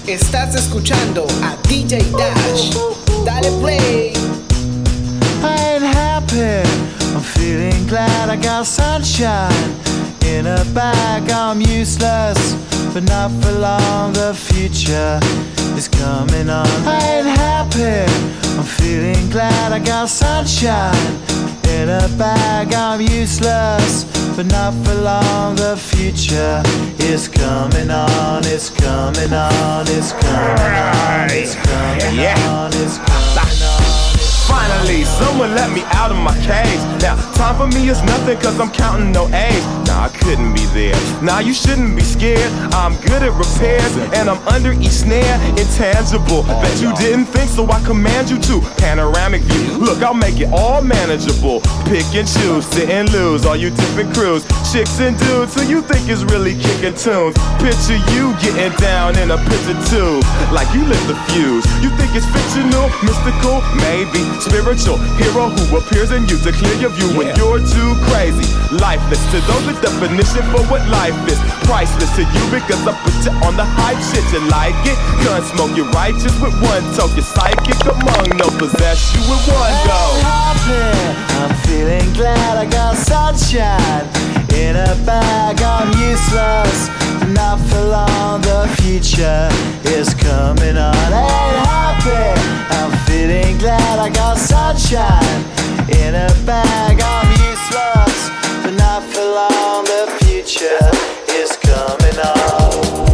Estás escuchando a DJ Dash. Dale play. I ain't happy, I'm feeling glad I got sunshine in a bag. I'm useless, but not for long. The future is coming on. I ain't happy, I'm feeling glad I got sunshine in a bag. I'm useless, but not for long. The future is coming on. It's coming on. It's coming on. It's coming on. It's coming on. Finally, someone let me out of my cage. Now, time for me is nothing cause I'm counting no A's. Nah, I couldn't be there. Nah, you shouldn't be scared. I'm good at repairs and I'm under each snare. Intangible, bet you didn't think, so I command you to. Panoramic view, look, I'll make it all manageable. Pick and choose, sit and lose, all you different crews. Chicks and dudes who you think is really kicking tunes. Picture you getting down in a picture tube, like you lit the fuse. You think it's fictional, mystical, maybe spiritual hero who appears in you to clear your view when you're too crazy. Lifeless to those, the definition for what life is. Priceless to you because I put you on the hype shit. You like it? Gun smoke, you're righteous with one toke. You're psychic among no possess you with one go. I'm feeling glad I got sunshine in a bag. I'm useless, not for long. The future is coming on. I ain't happy, I'm feeling glad I got sunshine in a bag. I'm useless, but not for long. The future is coming on.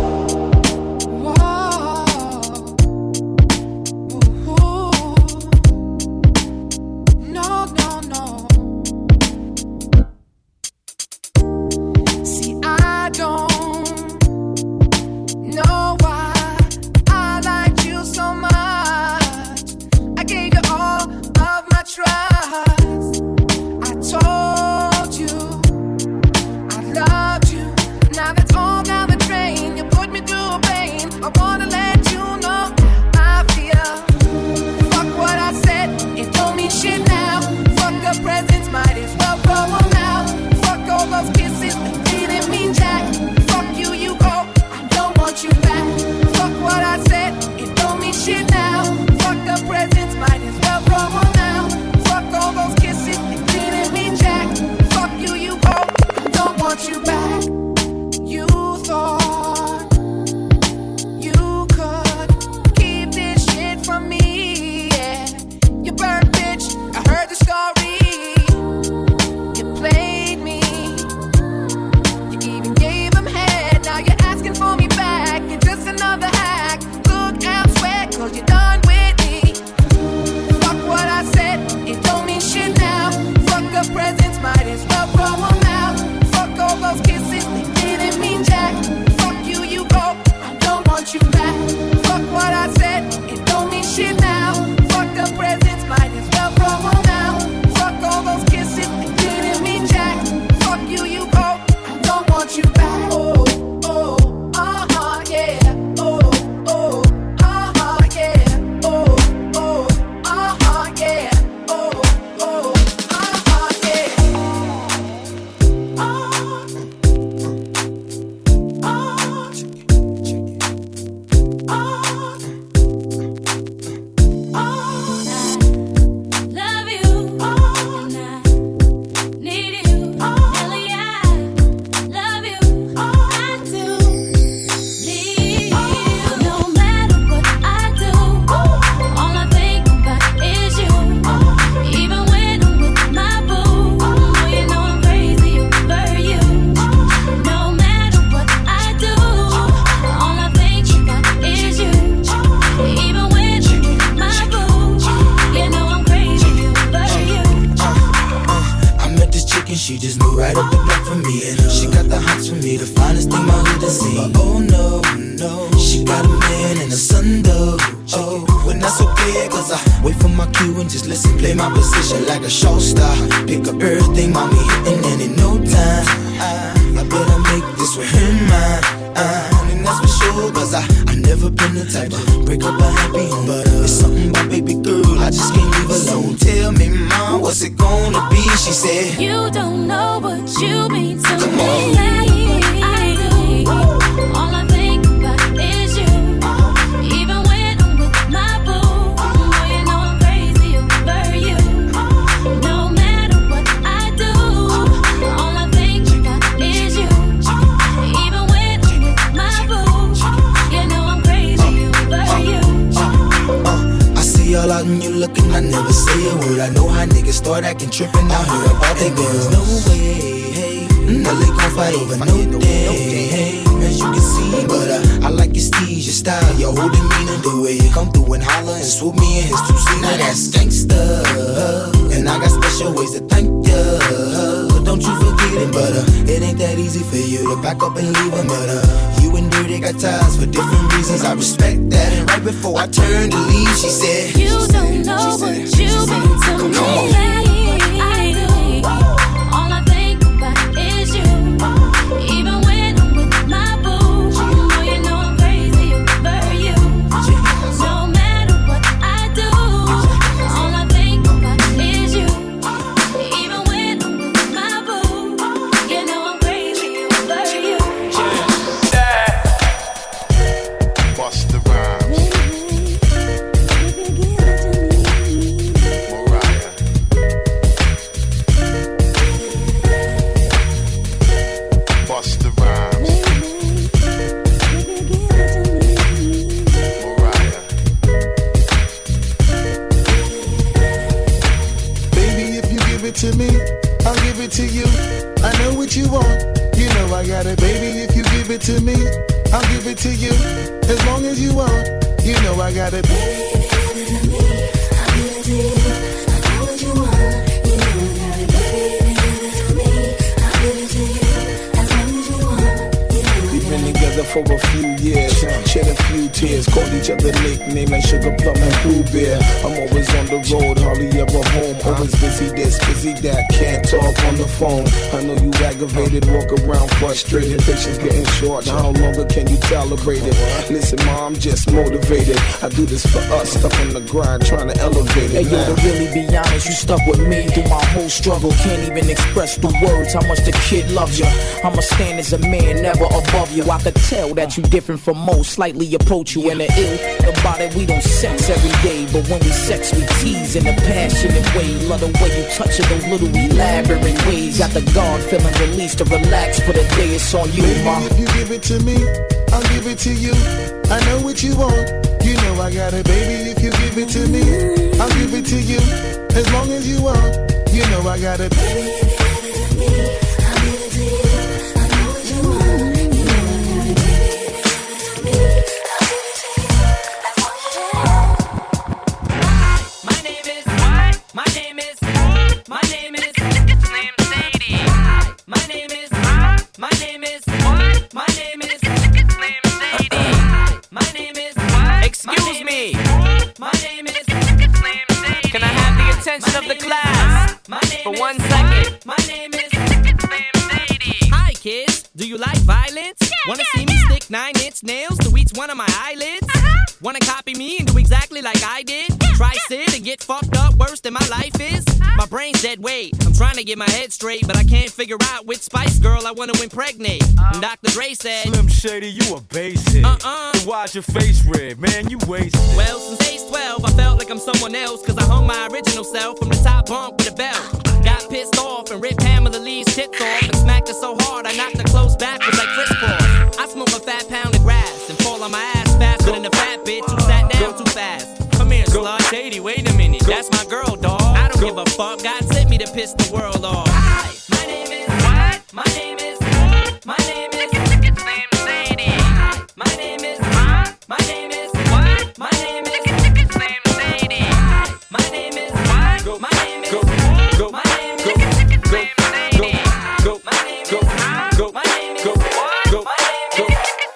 All I think about is you. But I know how niggas start acting trippin' out here about they girls. No way, hey, no they gon' fight over no day, hey, as you can see. But I like your steez, your style, your whole demeanor, the way you come through and holler and swoop me in his two-seater. Now that's gangsta, and I got special ways to thank ya. Don't you forget it, but it ain't that easy for you to back up and leave him. But you and Dirty got ties for different reasons. I respect that. And right before I turned to leave, she said, you don't know what you've been to me. I do. All I think about is you. Even when I'm with my boo, you know I'm crazy over you. No matter what I do, all I think about is you. Even when I'm with my boo, you know I'm crazy over you. Bust the rhymes. Mariah. Bust the rhymes. Mariah. Baby, if you give it to me, I'll give it to you. I know what you want, you know I got it. Baby, if you give it to me, I'll give it to you. As long as you want, you know I got it. Baby, if you give it to me, I'll give it to you. I know what you want, you know I got it. Baby, if you give it to me, I'll give it to you. As long as you want, you know I We've got been it. together for a few years, shed a few tears, called each other nicknames like Sugar Plum and Pooh Bear. I'm always on the road, hardly ever home. Always busy this, busy that, can't talk on the phone. I know you aggravated, walk around frustrated. Patience getting short, now how longer can you tolerate it? Listen, mom, I'm just motivated. I do this for us, stuck on the grind, trying to elevate it. Hey, yo, to really be honest, you stuck with me through my whole struggle. Can't even express the words how much the kid loves you. I'ma stand as a man, never above you. I could tell that you different from most, slightly approach you in the ill. About it, we don't sex every day, but when we sex, we tease in a passionate way. Love the way you touch it, those little elaborate ways. Got the guard feeling released to relax for the day. It's on you, Baby, ma. if you give it to me, I'll give it to you. I know what you want, you know I got it. Baby, if you give it to me, I'll give it to you. As long as you want, you know I got it. Baby, if you give it to me, I'll give it to you. I know what you want, you know I got it. Baby, if you give it to me, I'll give it to you. As long as you want. My name is what? My name is my name is Slim Shady. My name is my name is what? My name is Slim Shady. My name is what? Excuse me. My name is Slim Shady. Can I have the attention of the class for 1 second? My name is Slim Shady. Hi kids, do you like violence? Wanna see me stick 9-inch nails to each one of my eyelids? Wanna copy me and do exactly like I did? Try sit and get fucked up worse than my life is? My brain's dead weight. I'm trying to get my head straight, but I can't figure out which Spice Girl I wanna impregnate. And Dr. Dre said, Slim Shady, you a basic. Then why's your face red? Man, you wasted. well, since age 12, I felt like I'm someone else, cause I hung my original self from the top bunk with a belt. Got pissed off and ripped Pamela Lee's tits off and smacked her so hard I knocked her close backwards like Fritz Claus. I smoke a fat pound of grass and fall on my ass faster than a fat bitch who sat down too fast. Come here, slut. Shady, wait a minute. That's my girl, dawg. I don't give a fuck. God sent me to piss the world off. Hi, my name is what? My name is my name is Slim Shady. My name is my name is what? My name is Slim Shady. My name is what? My name is my name is Slim Shady. My name is my name is what? My name is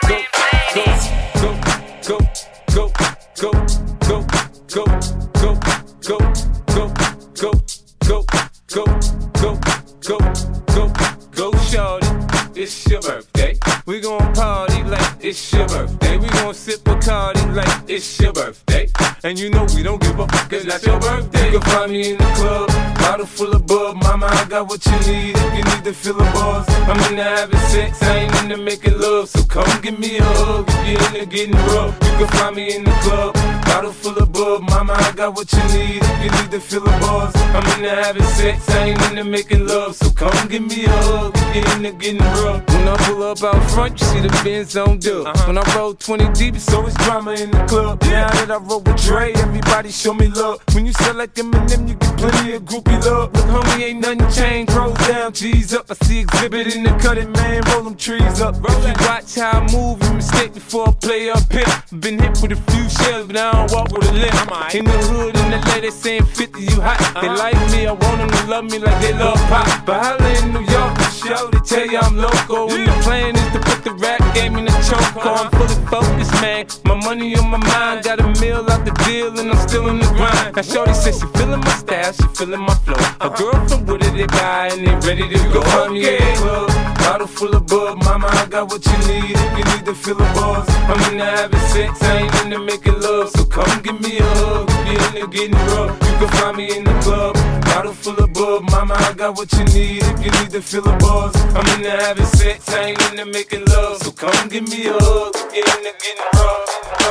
Go, shorty, it's your birthday. We gon' party like it's your birthday. We gon' sip Bacardi like it's your birthday. And you know we don't give a fuck, cause that's your birthday. You can find me in the club, bottle full of bub. Mama, I got what you need if you need to fill the bars. I'm into having sex, I ain't into making love. So come give me a hug if you're into getting rough. You can find me in the club, bottle full of bub. Mama, I got what you need if you need to fill the bars. I'm into having sex, I ain't into making love. So come give me a hug if you're into getting rough. When I pull up out front, you see the Benz on dub. When I roll 20 deep, it's always drama in the club. Now that I roll with Dre, everybody show me love. When you sell like Eminem, you get plenty of groupie love. Look, homie, ain't nothing changed. Rolls down, G's up. I see exhibit in the cutting, man. Roll them trees up. If you watch how I move, you mistake before I play up here. Been hit with a few shells, but I don't walk with a limp. In the hood, in the lady saying 50, you hot. They like me, I want them to love me like they love pop. But holla in New York, for show, they tell you I'm local. And the plan is to put the rap game in the choke. I'm fully focused, man. My money on my mind, got a meal out the deal, and I'm still in the grind. Now shorty says she feeling my style, she feeling my flow. A girl from Wooded, they buy, and they ready to go. Find me at the club, bottle full of bub. Mama, I got what you need if you need to feel the buzz. I'm into having sex, I ain't into making love. So come give me a hug, if you're into getting rough. You can find me in the club, bottle full of bub. Mama, I got what you need if you need to feel the buzz. I'm into having sex, I ain't into making love. So come give me a hug, if you're into getting rough.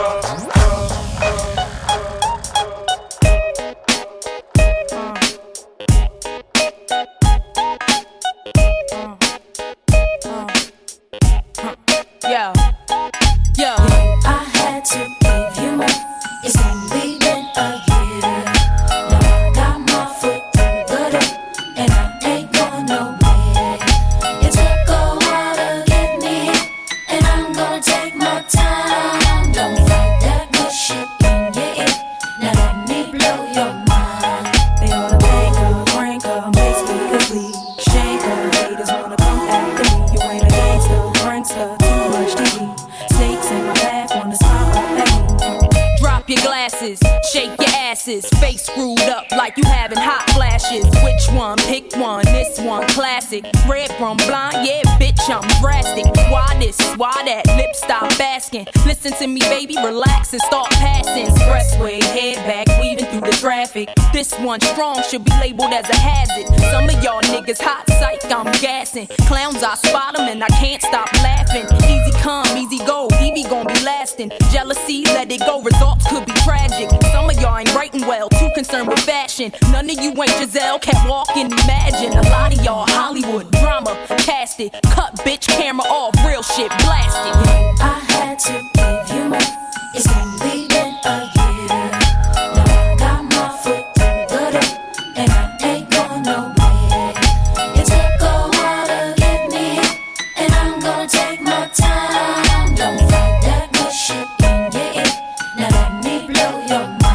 Yo, I had to leave you. It's only been a year. Now I got my foot through the door, and I ain't going nowhere. It took a while to get me here, and I'm gonna take my time. Don't fight that good shit in your ear. Now let me blow your mind. They ought to make her, crank her, make speakers leave. Shake her, haters wanna come after me. You ain't a gangster, prankster, too much TV. Snakes in my bath, wanna smile up at me. Drop your glasses, shake your asses. Face screwed up like you having hot flashes. Which one? Pick one, this one classic. Red from blind, yeah bitch I'm drastic. Why this, why that, lip stop asking. Listen to me baby, relax and start passing. Expressway, head back, weaving through the traffic. This one strong, should be labeled as a hazard. Some of y'all niggas hot psych, I'm gassing. Clowns I spot them and I can't stop laughing. Easy come, easy go, Evie gon' be lasting. Jealousy, let it go, results could be tragic. Some of y'all ain't writing well, too concerned with fashion. None of you ain't Giselle, can't walk and imagine. A lot of y'all Hollywood drama, cast it. Cut bitch, camera off, real shit, blast it. I had to leave you. It's only been a year. Now I got my foot through the door, and I ain't going nowhere. It took a while to get me here, and I'm gonna take my time. Don't fight that good shit in your ear. Now let me blow your mind.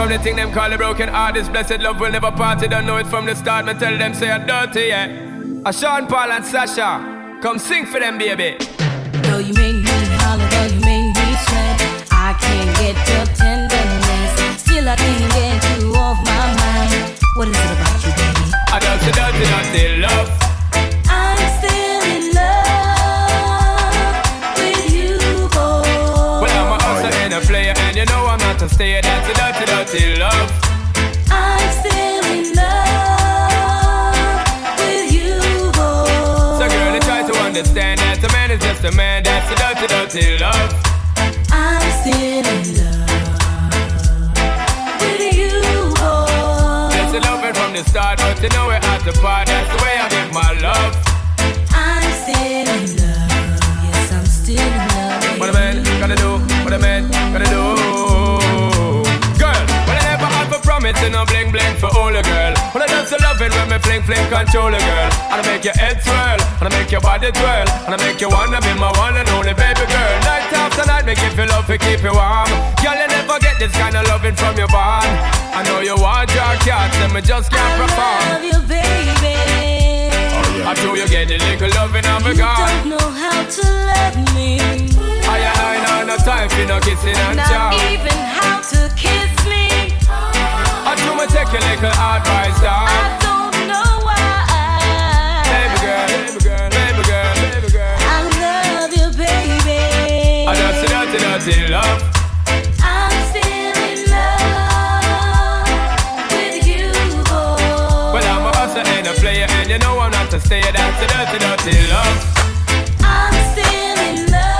from the thing them call a broken heart. This blessed love will never part. You don't know it from the start. Me tell them say I'm dirty, yeah. Sean Paul and Sasha, come sing for them, baby. Though you make me holler, though you make me sweat, I can't get your tenderness. Still I can't get you off my mind. What is it about you, baby? I dirty, dirty, dirty love. I'm still in love with you, boy. Well, I'm a hustler and a player, and you know I'm not a stayer. That's a dirty, dirty love. I'm still in love with you, boy. So girl, I try to understand that a man is just a man. That's a dirty, dirty love. I'm still in love with you, boy. That's a loving from the start, but you know we're at the part. That's the way I give my love. I'm still in love. Yes, I'm still in love. What a man gotta do, what a man gotta do. Girl, well I never have a promise and no bling bling for all a girl. Well I just love it when me fling fling control a girl. And I make your head swirl, and I make your body twirl, and I make you wanna be my one and only baby girl. Night after night, make you feel love to keep you warm. Girl, you never get this kind of loving from your bond. I know you want your cats, and me just can't perform. I love you, baby. I know you get a little loving of a You God. don't know how to love me. I know no time for no kissing and chow. Not even how to kiss me. I do me take your little advice down. I don't know why. Baby girl, baby girl, baby girl, baby girl. I love you, baby. I dirty, dirty, dirty love. I'm still in love with you, boy. Well, I'm a hustler and a player, and you know I'm not a stayer. That's a dirty, dirty love. I'm still in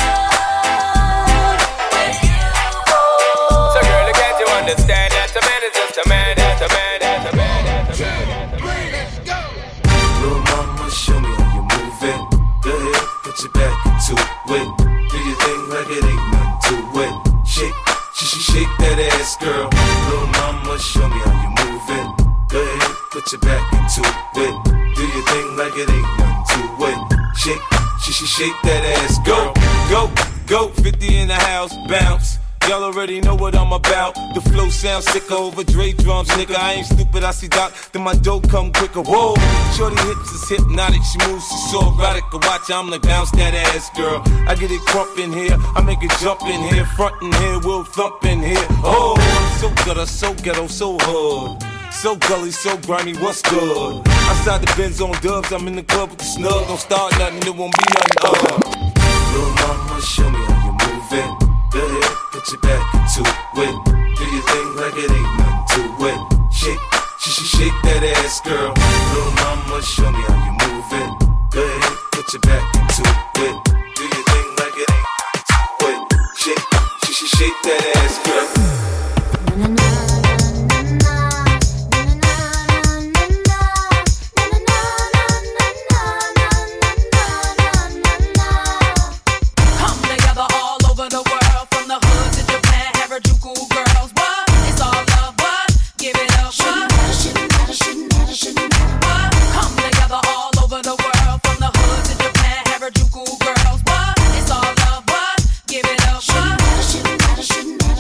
love with you, boy. So girl, can't you understand that a man is just a man, that's a man, that's a man, that's a man, that's a man. Little mama, show me how you move it. Go ahead, put your back into it. Do your thing like it ain't nothing to it. Shake, shake that ass, girl. Little mama, show me how you move it. Go ahead, put your back into it. Do your thing like it ain't nothing to it. Shake, shake that ass, girl. Go, 50 in the house, bounce. Y'all already know what I'm about. The flow sounds sicker over Dre drums, nigga. I ain't stupid, I see Doc, then my dough come quicker. Whoa, shorty hips is hypnotic, she moves, she's so erotic. I watch, I'm like, bounce that ass, girl. I get it crump in here, I make it jump in here, front in here, we'll thump in here. Oh, I'm so gutter, so ghetto, so hood. So gully, so grimy, what's good? Outside the Benz on dubs, I'm in the club with the snug. Don't start nothing, it won't be nothing. Little mama, show me how you move it. Go ahead, put your back into it. Do your thing like it ain't nothing to it. Shake, shake that ass, girl. Little mama, show me how you move it. Go ahead, put your back into it. Do your thing like it ain't nothing to it. Shake, shake that ass, girl. Shouldn't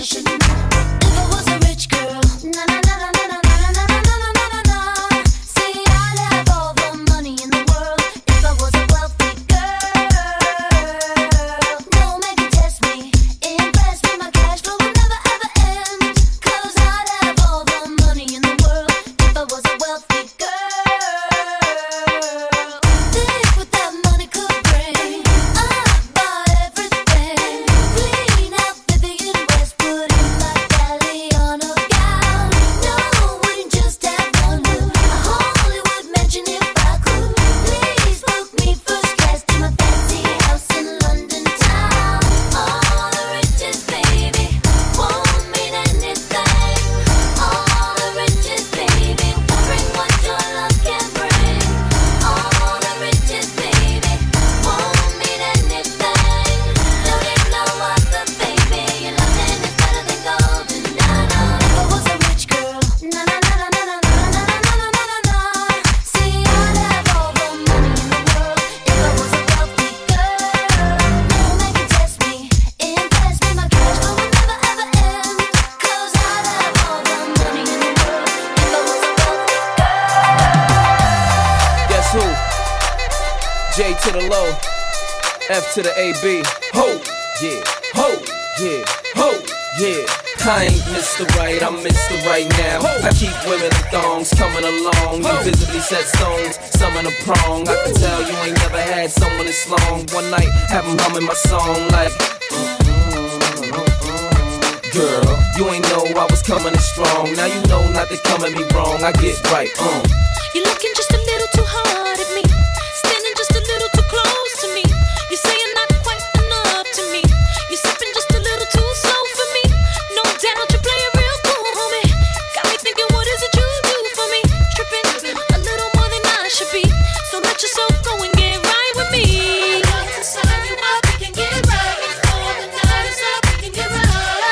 F to the AB. Ho, yeah, ho, yeah, ho, yeah. I ain't Mr. Right, I'm Mr. Right now. I keep women in thongs coming along. You visibly set stones, some in a prong. I can tell you ain't never had someone this long. One night, have them humming my song like girl, you ain't know I was coming in strong. Now you know not to come at me wrong. I get right, You're looking just a little too hard at me, standing just a little too close to me. You say you're not quite enough to me. You're sipping just a little too slow for me. No doubt you play it real cool, homie. Got me thinking, what is it you do for me? Tripping a little more than I should be. So let yourself go and get right with me. To sign you up, we can get right. Before the night is up, we can get right.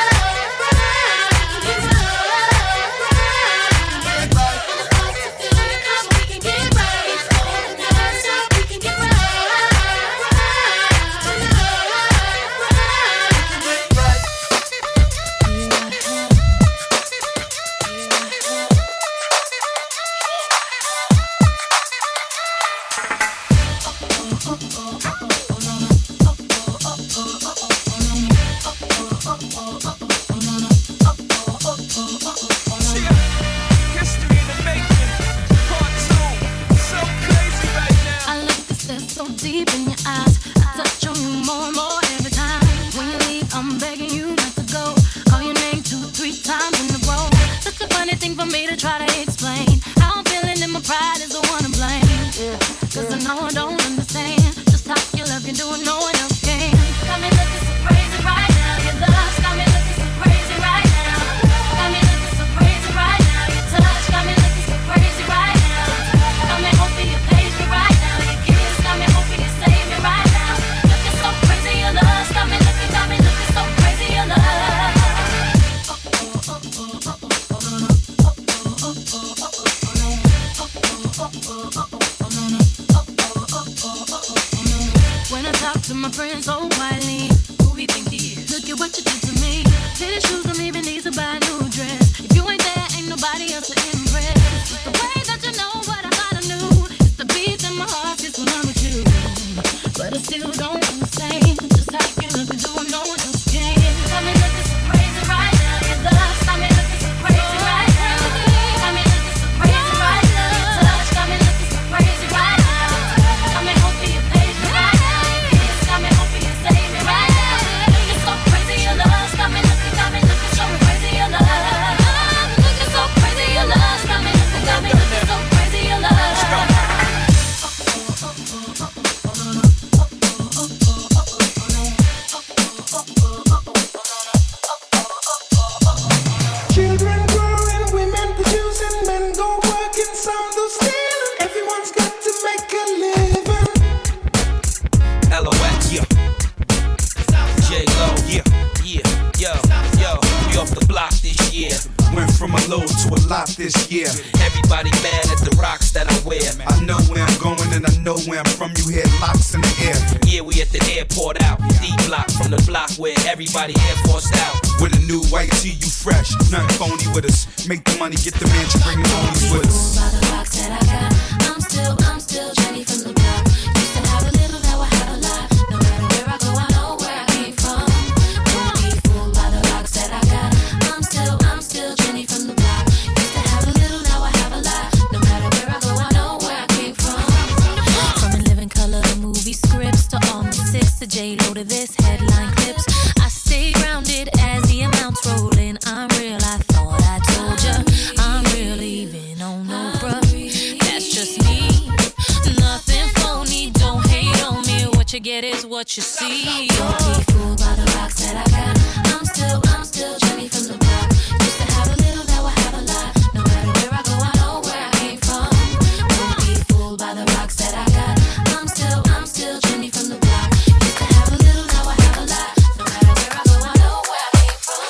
What you see, don't be fooled by the rocks that I got. I'm still Jenny from the block. Used to have a little, now I have a lot. No matter where I go, I know where I came from. Don't be fooled by the rocks that I got. I'm still Jenny from the block. Used to have a little, now I have a lot. No matter where I go, I know where I came from.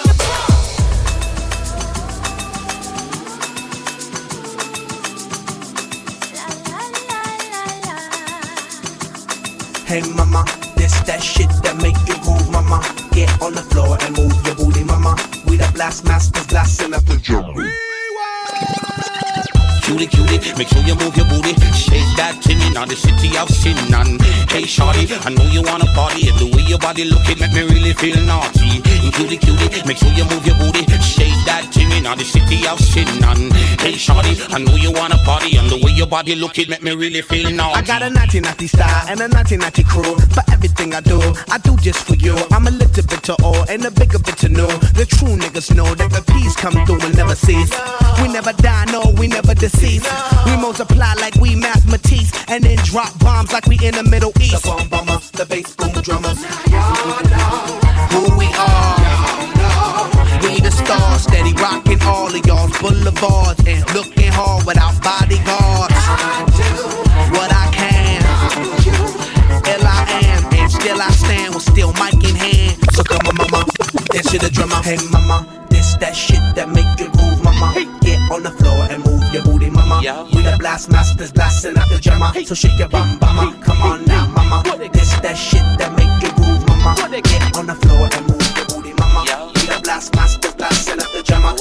Hey mama, this that shit that make you move, mama. Get on the floor and move your booty, mama. We the blast masters blasting up the jungle. cutie, cutie. Make sure you move your booty. Shake that tin in the city of sin. And hey, shorty, I know you wanna party. And the way your body looking make me really feel naughty. Cutie, cutie, make sure you move your booty. Shake that tin in the city of sin. And hey, shorty, I know you wanna party. And the way your body looking make me really feel naughty. I got a 1990 style and a 1990 crew. For everything I do just for you. I'm a little bit to all and a bigger bit to know. The true niggas know that the peace come through and never cease. We never die, no, we never decease. We multiply like we mathematics and then drop bombs like we in the Middle East. The bomb bomber, the bass boom drummers. Who we are? We the stars, steady rocking all of y'all's boulevards and looking hard without bodyguards. What I can, L I am, and still I stand with still mic in hand. So come on, mama, dance to the drummer. Hey, mama, this that shit that make you groove, mama. Get on the floor and move your booty, mama. We the blast masters, blasting out the drummer. So shake your bum, mama. Come on now, mama. This that shit that make you groove, mama. Get on the floor and move your booty, mama. We the blast masters, blasting out the drummer.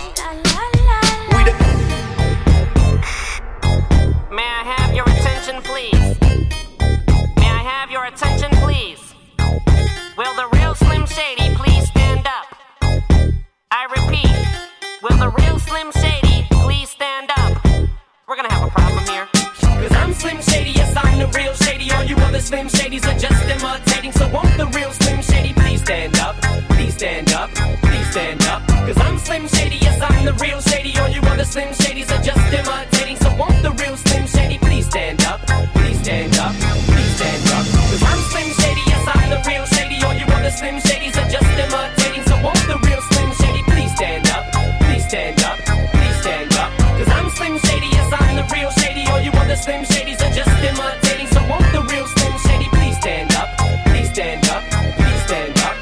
May I have your attention, please? May I have your attention, please? Will the real Slim Shady please stand up? I repeat, will the real Slim Shady please stand up? We're gonna have a problem here. Cause I'm Slim Shady, yes, I'm the real Shady. All you other Slim Shadys are just imitating. So won't the real Slim Shady please stand up? Please stand up, please stand up. Cause I'm Slim Shady, yes, I'm the real Shady. All you other Slim Shadys are just imitating. So won't the real Slim Shady please stand up? Please stand up, please stand up. Cause I'm Slim Shady, yes, I'm the real Shady. All you other Slim Shadys are just imitating. So won't the real Slim Shady please stand up? Please stand up, please stand up. Cause I'm Slim Shady, yes, I'm the real Shady. All you other Slim Shadys are just imitating. So won't the real Slim Shady please stand up? Please stand up, please stand up.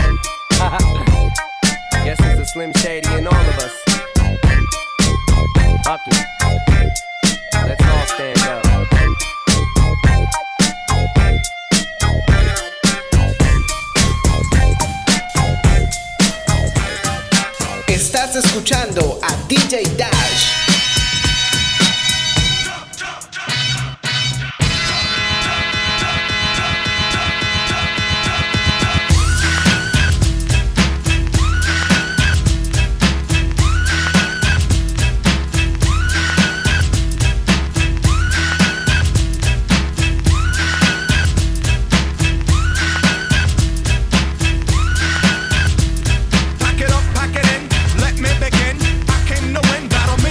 Guess it's a Slim Shady in all of us. Fuck it. Let's all stand up. Estás escuchando a DJ Dash. Pack it up, pack it in, let me begin. I came to win, battle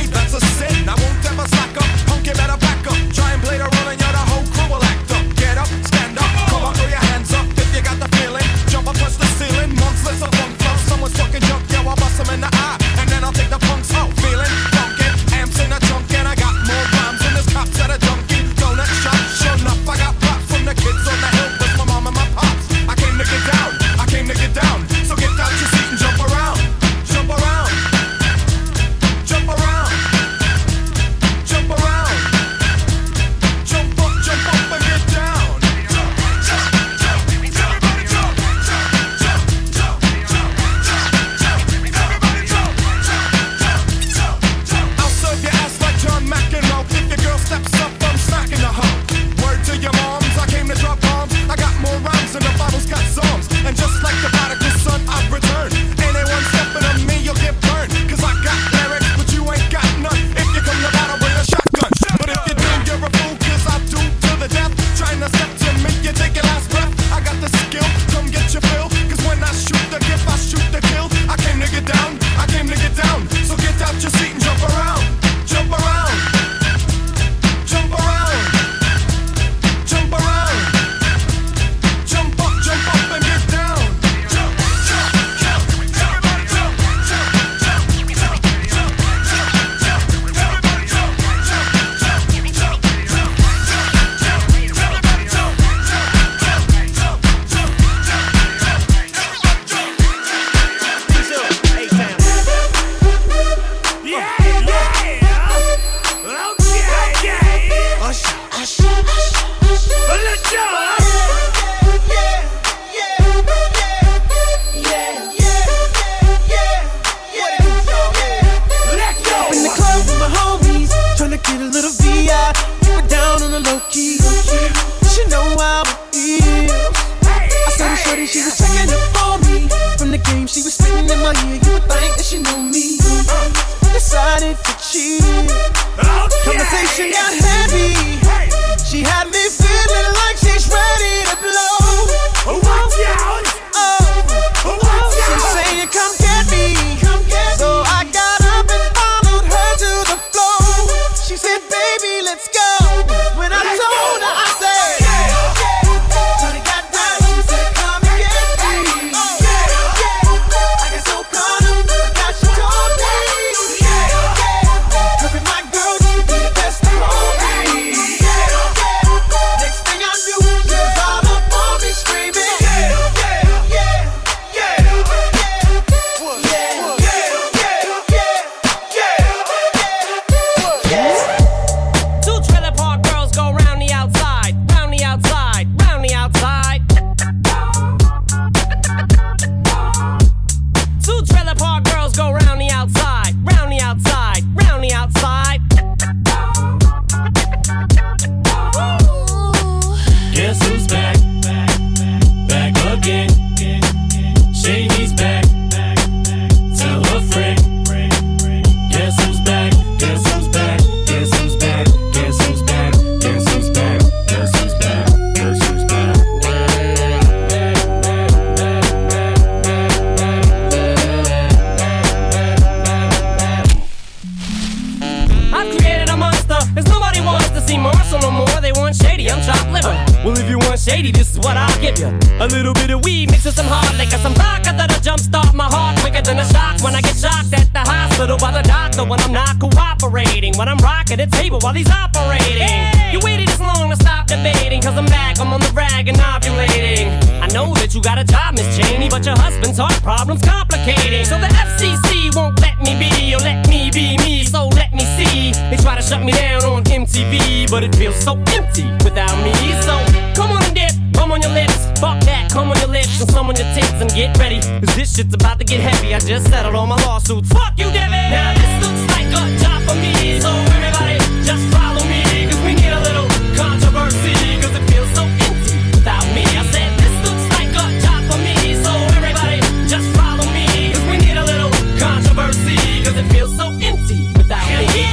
checking up on me. From the game she was spitting in my ear, you would think that she knew me. Decided to cheat. Conversation got heavy. She had me feeling like she's ready to blow. Watch out! She's saying, come get me. So I got up and followed her to the floor. She said, baby, let's go. When I told her, I said, Tony got down, she said, come and get me. I got so caught up, forgot she told me. Her and my girl used to be the best of all me. Next thing I knew, she was all up on me screaming. Two trailer park girls go round the outside, round the outside, round the outside. Two trailer park girls go round the outside, round the outside, round the outside. Guess who's back? Back again. Shady's back. Tell a friend. Guess who's back? Guess who's back? Guess who's back? Guess who's back? Guess who's back? Guess who's back? Guess who's back? I've created a monster, cause nobody wants to see Marshall no more. They want Shady, I'm chopped liver. Well, if you want Shady, this is what I'll give you. A little bit of weed mixed with some hard liquor, some vodka that'll jumpstart my heart quicker than a shock when I get shocked at the hospital by the doctor when I'm not cooperating. When I'm rocking the table while he's operating. You waited this long to stop debating, cause I'm back, I'm on the rag and ovulating. I know that you got a job, Miss Cheney, but your husband's heart problem's complicating. So the FCC won't let me be, or let me be me, so let me see. They try to shut me down on MTV, but it feels so empty without me. So come on and dip, come on your lips. Fuck that, come on your lips and some on your tits and get ready, cause this shit's about to get heavy. I just settled all my lawsuits. Fuck you, Debbie! Now this looks like a job for me, so everybody just follow me, cause we need a little controversy, cause it feels so empty without me. I said this looks like a job for me, so everybody just follow me, cause we need a little controversy, cause it feels so empty without me.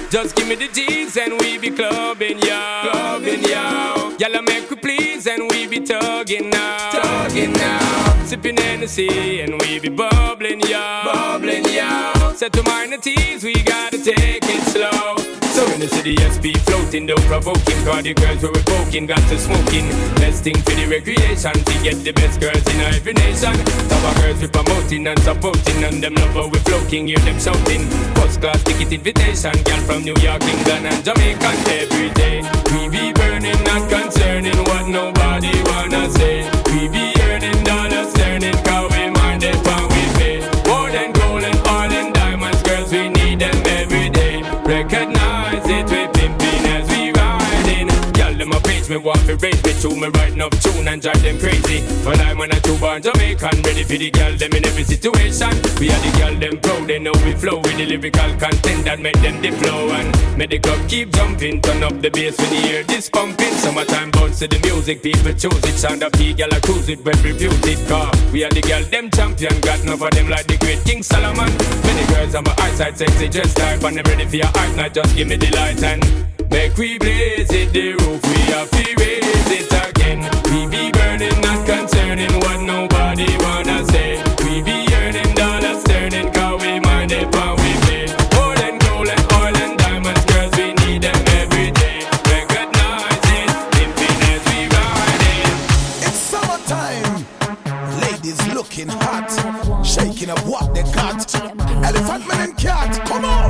Just give me the G's and we be clubbing, yo. Clubbing, yo. Y'all make we please and we be tugging now. Tugging now. Sipping Hennessy and we be bubbling, yo. Bubbling, yo. Set to minor T's, we gotta take it slow. So in the city, SP floating, though provoking. Cause the girls were poking, got to smoking. Best thing for the recreation, to get the best girls in every nation. Top of girls we promoting and supporting, and them lover we floating, hear them shouting. First class ticket invitation, girl from New York, England and Jamaica every day. We be burning, not concerning what nobody wanna say. We be earning dollars, learning, cause we mind it when we pay. More than gold and oil and diamonds, girls we need them every day. Recognize it, we pimping as we riding. Y'all them a page me want to raise me to me writing up tune and drive them crazy. Well I'm when I two born Jamaican, ready for the girl them in every situation. We are the girl them proud, they know we flow with the lyrical content that make them dip flow. And make the club keep jumping, turn up the bass when you hear this pumping. Summertime bounce to the music, people choose it. Sound of P, girl I cruise it, when refuse it. Car we are the girl them champion, got enough of them like the great King Solomon. Many girls on my eyesight sexy just type, and they're ready for your art, not just give me the light and make we blaze it, the roof, we have to raise it again. We be burning, not concerning what nobody wanna say. We be earning dollars, turning, cause we mind it when we pay. More than gold and oil and diamonds, girls, we need them every day. Recognize it, pimping as we ride it. It's summertime, ladies looking hot, shaking up what they got. Elephant man and cat, come on.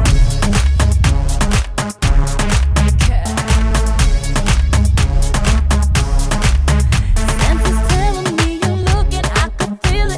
Feel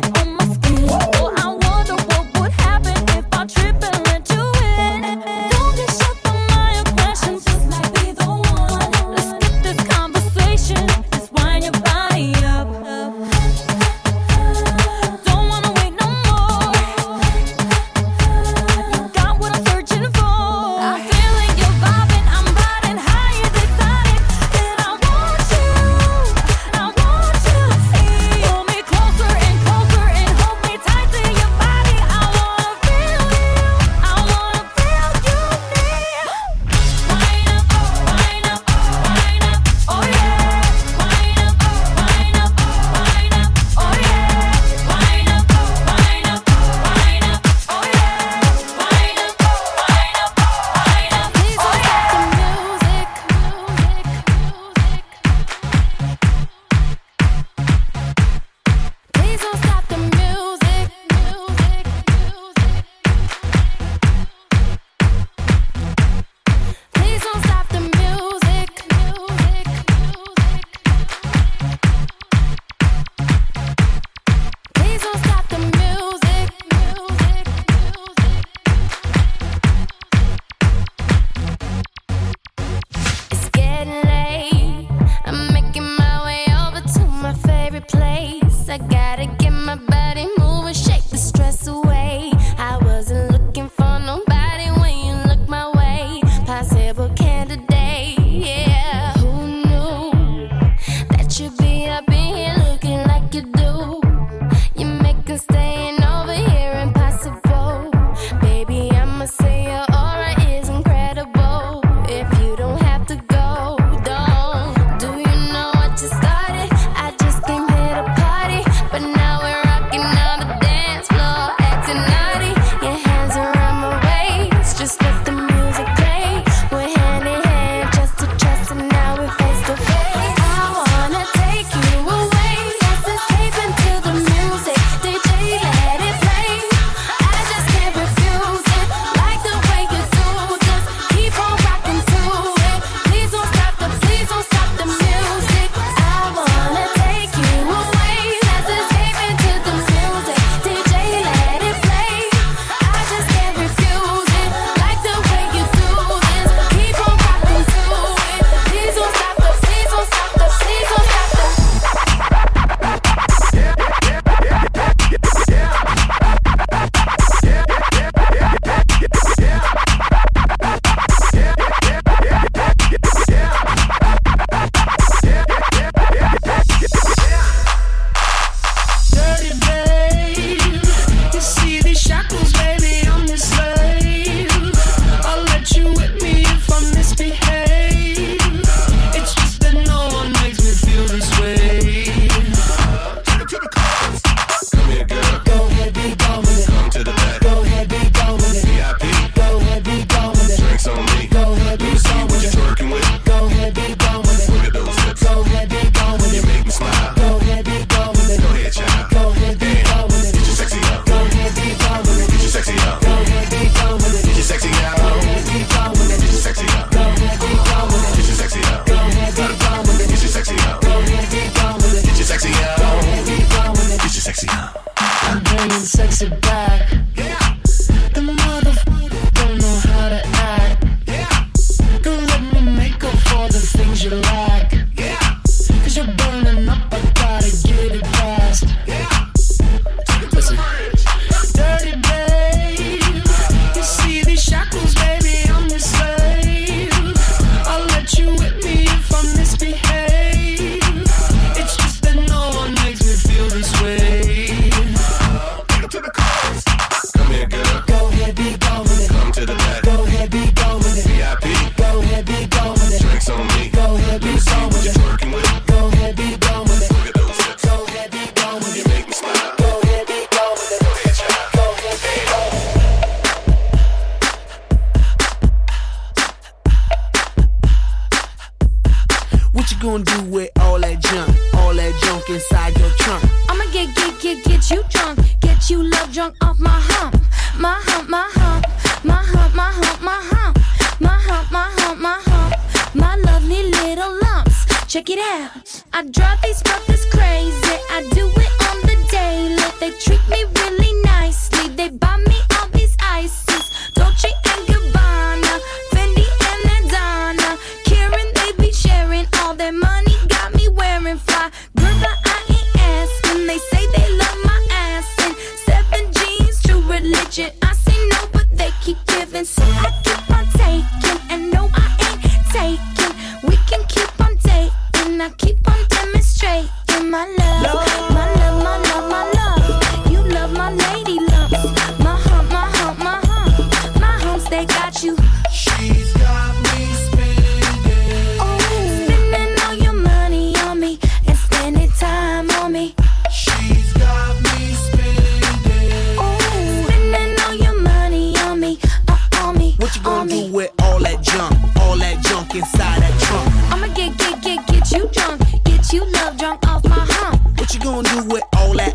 you gonna do with all that junk inside your trunk? I'ma get you drunk, get you love drunk off my hump, my hump, my hump, my hump, my hump, my hump, my hump, my hump, my hump, my lovely little lumps. Check it out. I drive these brothers crazy. I do it on the daily. They treat me really nicely. They buy me all these ices, Dolce and Gabbana, Fendi and Adana. Karen, they be sharing all their money. Got me wearing fly. Girl, but I ain't asking. They say they love my ass and 7 jeans, true religion. I say no, but they keep giving, so I keep on taking. And no, I ain't taking. We can keep on dating. I keep on demonstrating my love, my love, my love, my love. You love my lady lumps, my hump, my hump, my hump, my humps. They got you. She's got me spending. Oh, spending all your money on me and spending time on me. She's got me spending. Oh, spending all your money on me, on me. What you gonna do with all that junk inside that trunk? I'ma get you drunk, get you love drunk off my hump. What you gonna do with all that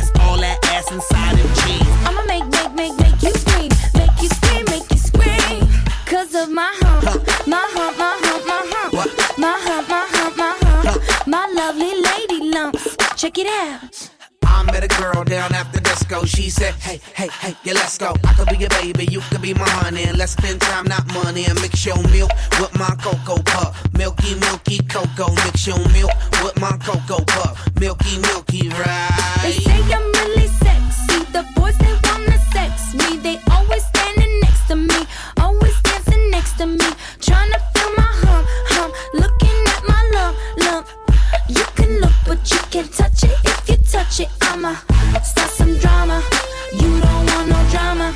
ass inside them jeans? I'ma make you scream, make you scream, make you scream. 'Cause of my hump, my hump, my hump, my hump, my hump, my hump, my hump, my lovely lady lumps. Check it out. I met a girl down after disco. She said, hey, yeah, let's go. I could be your baby, you could be my honey. And let's spend time, not money. And mix your milk with my cocoa puff. Milky, milky cocoa. Mix your milk with my cocoa puff. Milky, milky, right? They say I'm really sexy. The boys, they wanna sex me. They always standing next to me, always dancing next to me, trying to feel my hump, looking at my lump. You can look, but you can't touch it. If you touch it, I'ma start some drama. You don't want no drama,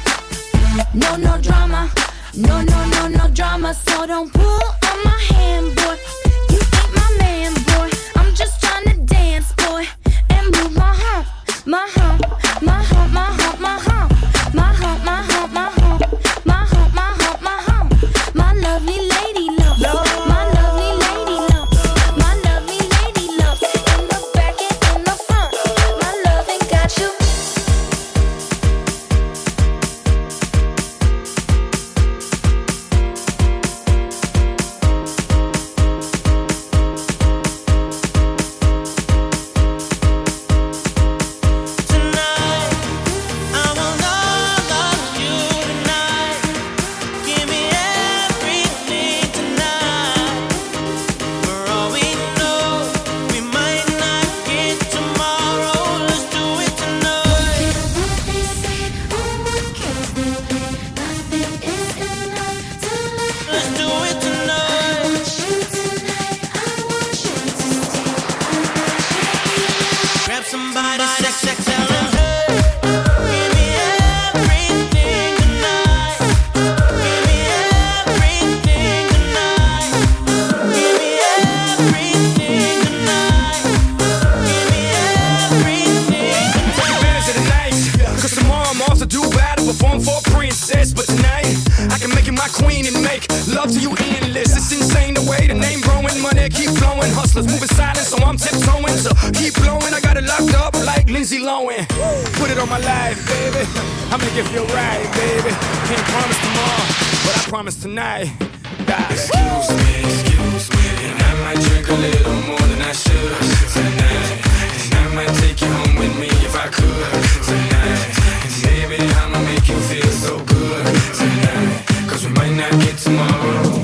no drama, no drama. So don't pull on my hand, boy. You ain't my man, boy. I'm just trying to dance, boy, and move my hump, my hump, my hump, my hump, my hump, my hump, my hump, my hump, my hump, my hump, my hump, my lovely lady lumps, my lovely lady lumps, my lovely lady lumps, in the back and in the front. My love ain't got you. Perform for a princess, but tonight I can make you my queen and make love to you endless. It's insane the way the name growing, money keep flowing. Hustlers moving silent, so I'm tiptoeing. So keep blowing, I got it locked up like Lindsay Lohan. Put it on my life, baby. I'm gonna give you a ride, baby. Can't promise tomorrow, but I promise tonight. Excuse me, and I might drink a little more than I should tonight. And I might take you home with me if I could tonight. Baby, I'ma make you feel so good tonight. 'Cause we might not get tomorrow,